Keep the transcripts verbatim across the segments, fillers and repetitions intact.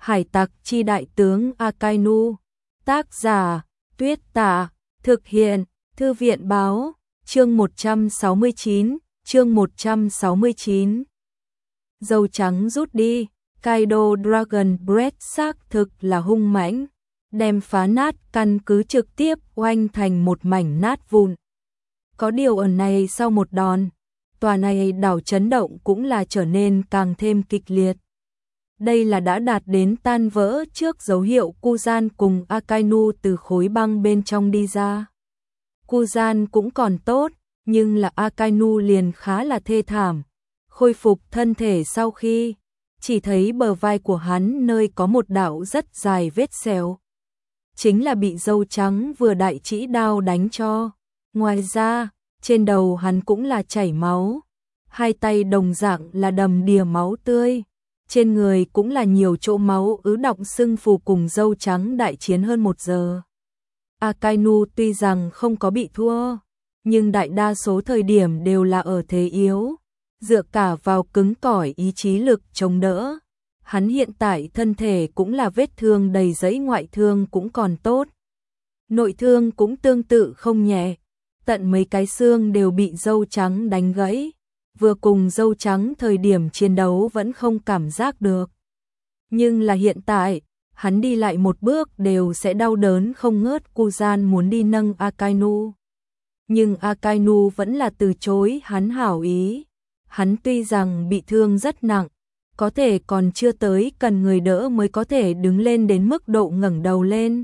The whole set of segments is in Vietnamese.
Hải tặc chi đại tướng Akainu. Tác giả Tuyết Tả. Thực hiện Thư viện báo. Chương một trăm sáu mươi chín. Chương một trăm sáu mươi chín. Dâu trắng rút đi. Kaido Dragon Breath xác thực là hung mãnh, đem phá nát căn cứ trực tiếp oanh thành một mảnh nát vụn. Có điều ở này sau một đòn, tòa này đảo chấn động cũng là trở nên càng thêm kịch liệt. Đây là đã đạt đến tan vỡ trước dấu hiệu Kuzan cùng Akainu từ khối băng bên trong đi ra. Kuzan cũng còn tốt, nhưng là Akainu liền khá là thê thảm. Khôi phục thân thể sau khi, chỉ thấy bờ vai của hắn nơi có một đạo rất dài vết sẹo. Chính là bị dâu trắng vừa đại chỉ đao đánh cho. Ngoài ra, trên đầu hắn cũng là chảy máu. Hai tay đồng dạng là đầm đìa máu tươi. Trên người cũng là nhiều chỗ máu ứ đọng sưng phù cùng dâu trắng đại chiến hơn một giờ. Akainu tuy rằng không có bị thua, nhưng đại đa số thời điểm đều là ở thế yếu, dựa cả vào cứng cỏi ý chí lực chống đỡ. Hắn hiện tại thân thể cũng là vết thương đầy giấy, ngoại thương cũng còn tốt. Nội thương cũng tương tự không nhẹ, tận mấy cái xương đều bị dâu trắng đánh gãy. Vừa cùng dâu trắng thời điểm chiến đấu vẫn không cảm giác được. Nhưng là hiện tại, hắn đi lại một bước đều sẽ đau đớn không ngớt. Kuzan muốn đi nâng Akainu, nhưng Akainu vẫn là từ chối hắn hảo ý. Hắn tuy rằng bị thương rất nặng, có thể còn chưa tới cần người đỡ mới có thể đứng lên đến mức độ ngẩng đầu lên.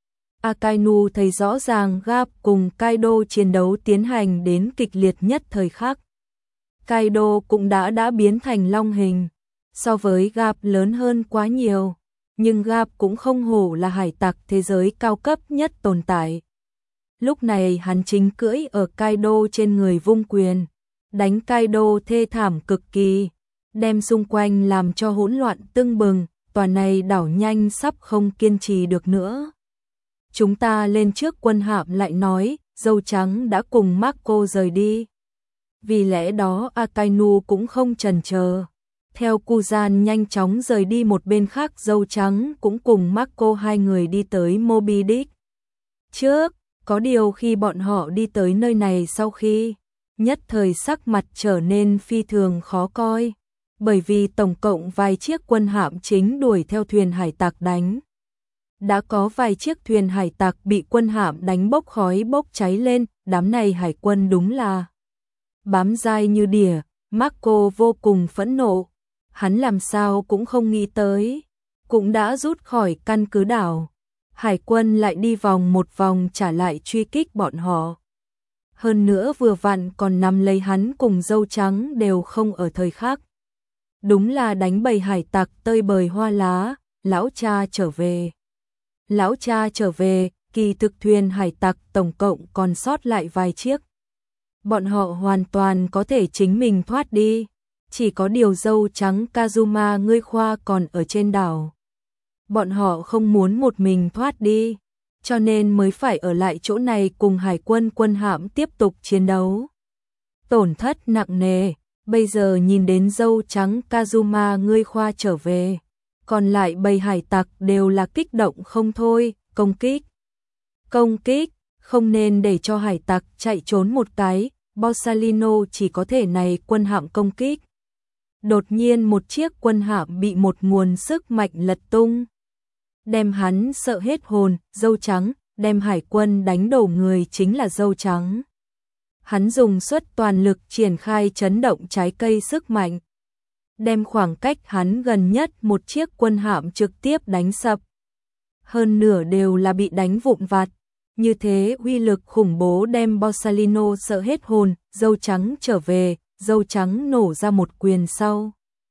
Akainu thấy rõ ràng Garp cùng Kaido chiến đấu tiến hành đến kịch liệt nhất thời khắc. Kaido cũng đã đã biến thành long hình, so với Garp lớn hơn quá nhiều, nhưng Garp cũng không hổ là hải tặc thế giới cao cấp nhất tồn tại. Lúc này hắn chính cưỡi ở Kaido trên người vung quyền, đánh Kaido thê thảm cực kỳ, đem xung quanh làm cho hỗn loạn tưng bừng, tòa này đảo nhanh sắp không kiên trì được nữa. Chúng ta lên trước. Quân hạm lại nói, dâu trắng đã cùng Marco rời đi. Vì lẽ đó Akainu cũng không chần chờ, theo Kuzan nhanh chóng rời đi. Một bên khác dâu trắng cũng cùng Marco hai người đi tới Moby Dick trước. Có điều khi bọn họ đi tới nơi này sau khi, nhất thời sắc mặt trở nên phi thường khó coi, bởi vì tổng cộng vài chiếc quân hạm chính đuổi theo thuyền hải tặc đánh. Đã có vài chiếc thuyền hải tặc bị quân hạm đánh bốc khói bốc cháy lên, đám này hải quân đúng là bám dai như đỉa. Marco vô cùng phẫn nộ, hắn làm sao cũng không nghĩ tới, cũng đã rút khỏi căn cứ đảo, hải quân lại đi vòng một vòng trả lại truy kích bọn họ. Hơn nữa vừa vặn còn nắm lấy hắn cùng dâu trắng đều không ở thời khắc. Đúng là đánh bầy hải tặc tơi bời hoa lá. Lão cha trở về. Lão cha trở về, kỳ thực thuyền hải tặc tổng cộng còn sót lại vài chiếc. Bọn họ hoàn toàn có thể chính mình thoát đi, chỉ có điều dâu trắng Kazuma ngươi khoa còn ở trên đảo. Bọn họ không muốn một mình thoát đi, cho nên mới phải ở lại chỗ này cùng hải quân quân hạm tiếp tục chiến đấu. Tổn thất nặng nề, bây giờ nhìn đến dâu trắng Kazuma ngươi khoa trở về, còn lại bầy hải tặc đều là kích động không thôi. Công kích, công kích, không nên để cho hải tặc chạy trốn một cái. Borsalino chỉ có thể này quân hạm công kích. Đột nhiên một chiếc quân hạm bị một nguồn sức mạnh lật tung, đem hắn sợ hết hồn. Dâu trắng đem hải quân đánh đổ người chính là dâu trắng. Hắn dùng suất toàn lực triển khai chấn động trái cây sức mạnh, đem khoảng cách hắn gần nhất một chiếc quân hạm trực tiếp đánh sập. Hơn nửa đều là bị đánh vụn vặt. Như thế uy lực khủng bố đem Borsalino sợ hết hồn. Dâu trắng trở về, dâu trắng nổ ra một quyền sau.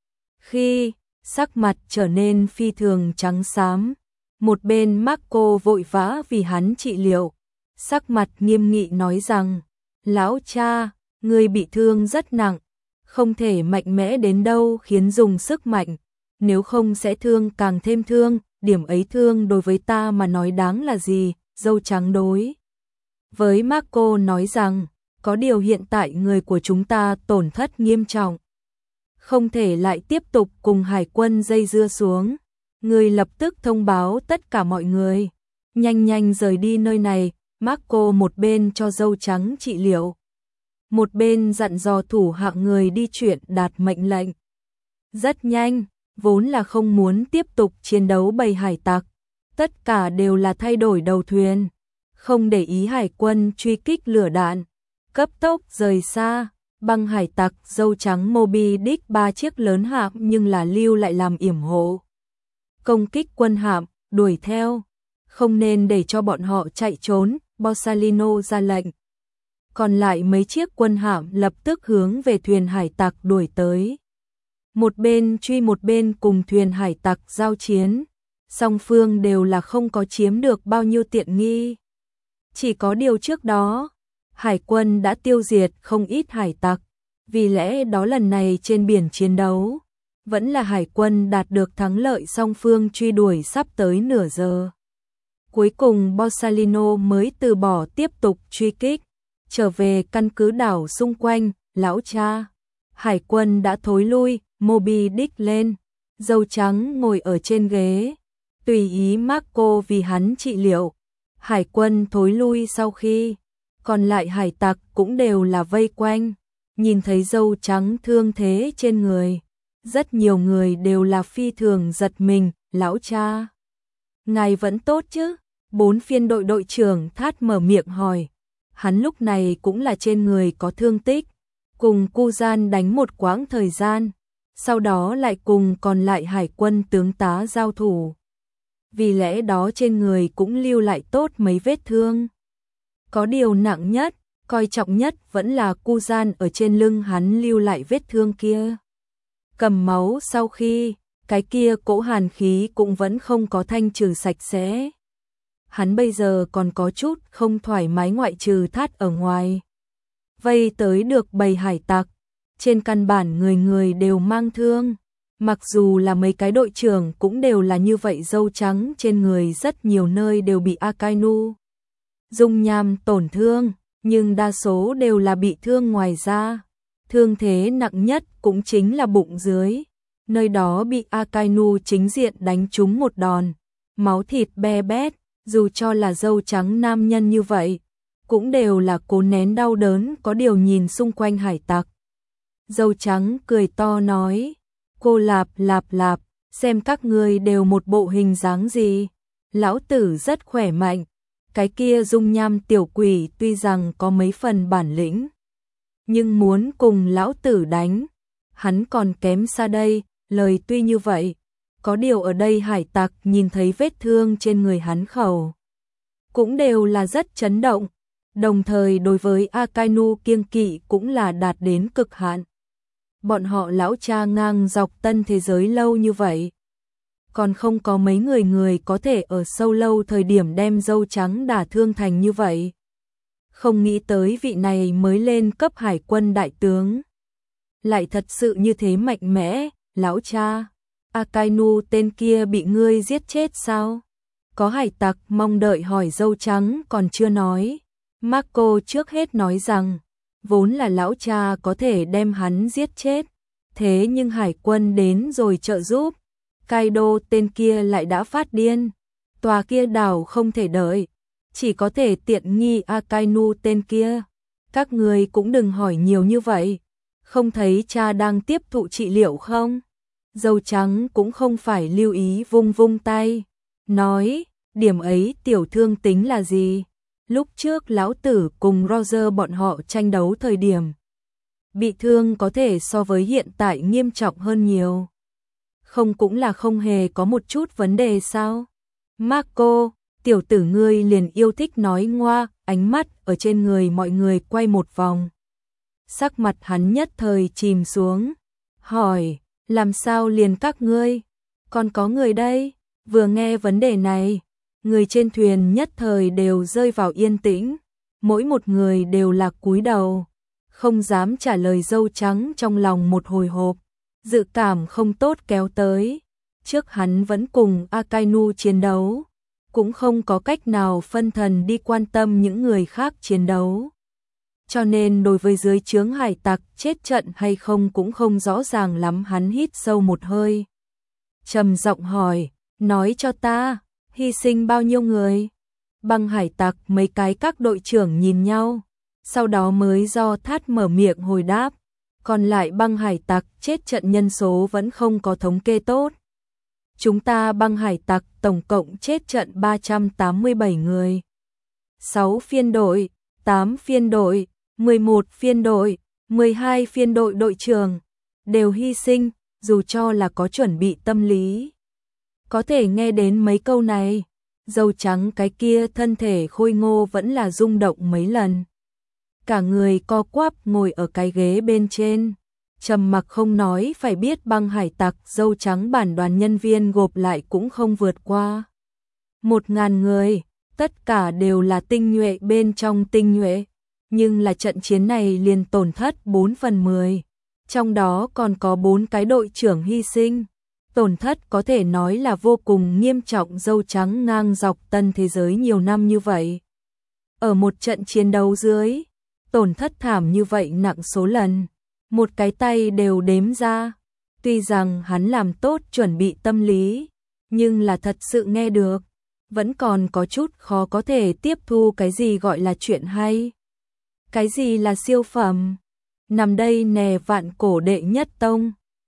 Khi sắc mặt trở nên phi thường trắng xám, một bên Marco vội vã vì hắn trị liệu, sắc mặt nghiêm nghị nói rằng: lão cha, ngươi bị thương rất nặng, không thể mạnh mẽ đến đâu khiến dùng sức mạnh, nếu không sẽ thương càng thêm thương, điểm ấy thương đối với ta mà nói đáng là gì. Dâu trắng đối với Marco nói rằng, có điều hiện tại người của chúng ta tổn thất nghiêm trọng, không thể lại tiếp tục cùng hải quân dây dưa xuống. Người lập tức thông báo tất cả mọi người, nhanh nhanh rời đi nơi này. Marco một bên cho dâu trắng trị liệu, một bên dặn dò thủ hạ người đi chuyển đạt mệnh lệnh. Rất nhanh, vốn là không muốn tiếp tục chiến đấu bầy hải tặc, tất cả đều là thay đổi đầu thuyền, không để ý hải quân truy kích lửa đạn, cấp tốc rời xa. Băng hải tặc dâu trắng Moby Dick ba chiếc lớn hạm nhưng là lưu lại làm yểm hộ, công kích quân hạm, đuổi theo, không nên để cho bọn họ chạy trốn. Borsalino ra lệnh. Còn lại mấy chiếc quân hạm lập tức hướng về thuyền hải tặc đuổi tới. Một bên truy một bên cùng thuyền hải tặc giao chiến, song phương đều là không có chiếm được bao nhiêu tiện nghi. Chỉ có điều trước đó, hải quân đã tiêu diệt không ít hải tặc, vì lẽ đó lần này trên biển chiến đấu, vẫn là hải quân đạt được thắng lợi, song phương truy đuổi sắp tới nửa giờ. Cuối cùng Borsalino mới từ bỏ tiếp tục truy kích, trở về căn cứ đảo xung quanh. Lão cha, hải quân đã thối lui. Moby Dick lên, dâu trắng ngồi ở trên ghế, tùy ý Marco vì hắn trị liệu. Hải quân thối lui sau khi, còn lại hải tặc cũng đều là vây quanh, nhìn thấy dâu trắng thương thế trên người, rất nhiều người đều là phi thường giật mình. Lão cha, ngài vẫn tốt chứ? Bốn phiên đội đội trưởng Thát mở miệng hỏi, hắn lúc này cũng là trên người có thương tích, cùng Cu Gian đánh một quãng thời gian, sau đó lại cùng còn lại hải quân tướng tá giao thủ. Vì lẽ đó trên người cũng lưu lại tốt mấy vết thương. Có điều nặng nhất, coi trọng nhất vẫn là Cu Gian ở trên lưng hắn lưu lại vết thương kia. Cầm máu sau khi, cái kia cỗ hàn khí cũng vẫn không có thanh trừ sạch sẽ. Hắn bây giờ còn có chút không thoải mái, ngoại trừ Thát ở ngoài. Vây tới được bầy hải tặc, trên căn bản người người đều mang thương. Mặc dù là mấy cái đội trưởng cũng đều là như vậy, dâu trắng trên người rất nhiều nơi đều bị Akainu dung nham tổn thương, nhưng đa số đều là bị thương ngoài da. Thương thế nặng nhất cũng chính là bụng dưới, nơi đó bị Akainu chính diện đánh trúng một đòn, máu thịt be bét. Dù cho là dâu trắng nam nhân như vậy, cũng đều là cố nén đau đớn. Có điều nhìn xung quanh hải tặc, dâu trắng cười to nói, cô lạp lạp lạp, xem các ngươi đều một bộ hình dáng gì. Lão tử rất khỏe mạnh, cái kia dung nham tiểu quỷ tuy rằng có mấy phần bản lĩnh, nhưng muốn cùng lão tử đánh, hắn còn kém xa đây. Lời tuy như vậy, có điều ở đây hải tặc nhìn thấy vết thương trên người hắn khẩu, cũng đều là rất chấn động, đồng thời đối với Akainu kiêng kỵ cũng là đạt đến cực hạn. Bọn họ lão cha ngang dọc tân thế giới lâu như vậy, còn không có mấy người người có thể ở sâu lâu thời điểm đem dâu trắng đả thương thành như vậy. Không nghĩ tới vị này mới lên cấp hải quân đại tướng, lại thật sự như thế mạnh mẽ. Lão cha, Akainu tên kia bị ngươi giết chết sao? Có hải tặc mong đợi hỏi. Dâu trắng còn chưa nói, Marco trước hết nói rằng, vốn là lão cha có thể đem hắn giết chết, thế nhưng hải quân đến rồi trợ giúp, Kaido tên kia lại đã phát điên, tòa kia đảo không thể đợi, chỉ có thể tiện nghi Akainu tên kia. Các người cũng đừng hỏi nhiều như vậy, không thấy cha đang tiếp thụ trị liệu không? Dâu trắng cũng không phải lưu ý, vung vung tay, nói, điểm ấy tiểu thương tính là gì? Lúc trước lão tử cùng Roger bọn họ tranh đấu thời điểm, bị thương có thể so với hiện tại nghiêm trọng hơn nhiều. Không cũng là không hề có một chút vấn đề sao? Marco, tiểu tử ngươi liền yêu thích nói ngoa. Ánh mắt ở trên người mọi người quay một vòng, sắc mặt hắn nhất thời chìm xuống, hỏi, làm sao liền các ngươi? Còn có người đây? Vừa nghe vấn đề này, người trên thuyền nhất thời đều rơi vào yên tĩnh, mỗi một người đều là cúi đầu, không dám trả lời. Dâu trắng trong lòng một hồi hộp, dự cảm không tốt kéo tới. Trước hắn vẫn cùng Akainu chiến đấu, cũng không có cách nào phân thần đi quan tâm những người khác chiến đấu, cho nên đối với dưới trướng hải tặc chết trận hay không cũng không rõ ràng lắm. Hắn hít sâu một hơi, trầm giọng hỏi, Nói cho ta, hy sinh bao nhiêu người? Băng hải tặc mấy cái các đội trưởng nhìn nhau, sau đó mới do thát mở miệng hồi đáp. Còn lại băng hải tặc chết trận nhân số vẫn không có thống kê tốt. Chúng ta băng hải tặc tổng cộng chết trận ba trăm tám mươi bảy người. sáu phiên đội, tám phiên đội, mười một phiên đội, mười hai phiên đội đội trưởng đều hy sinh, dù cho là có chuẩn bị tâm lý. Có thể nghe đến mấy câu này, dâu trắng cái kia thân thể khôi ngô vẫn là rung động mấy lần. Cả người co quắp ngồi ở cái ghế bên trên, trầm mặc không nói, phải biết băng hải tặc dâu trắng bản đoàn nhân viên gộp lại cũng không vượt qua một ngàn người, tất cả đều là tinh nhuệ bên trong tinh nhuệ, nhưng là trận chiến này liền tổn thất bốn phần mười, trong đó còn có bốn cái đội trưởng hy sinh. Tổn thất có thể nói là vô cùng nghiêm trọng, dâu trắng ngang dọc tân thế giới nhiều năm như vậy. Ở một trận chiến đấu dưới, tổn thất thảm như vậy nặng số lần, một cái tay đều đếm ra. Tuy rằng hắn làm tốt chuẩn bị tâm lý, nhưng là thật sự nghe được, vẫn còn có chút khó có thể tiếp thu cái gì gọi là chuyện hay. Cái gì là siêu phẩm? Nằm đây nè vạn cổ đệ nhất tông.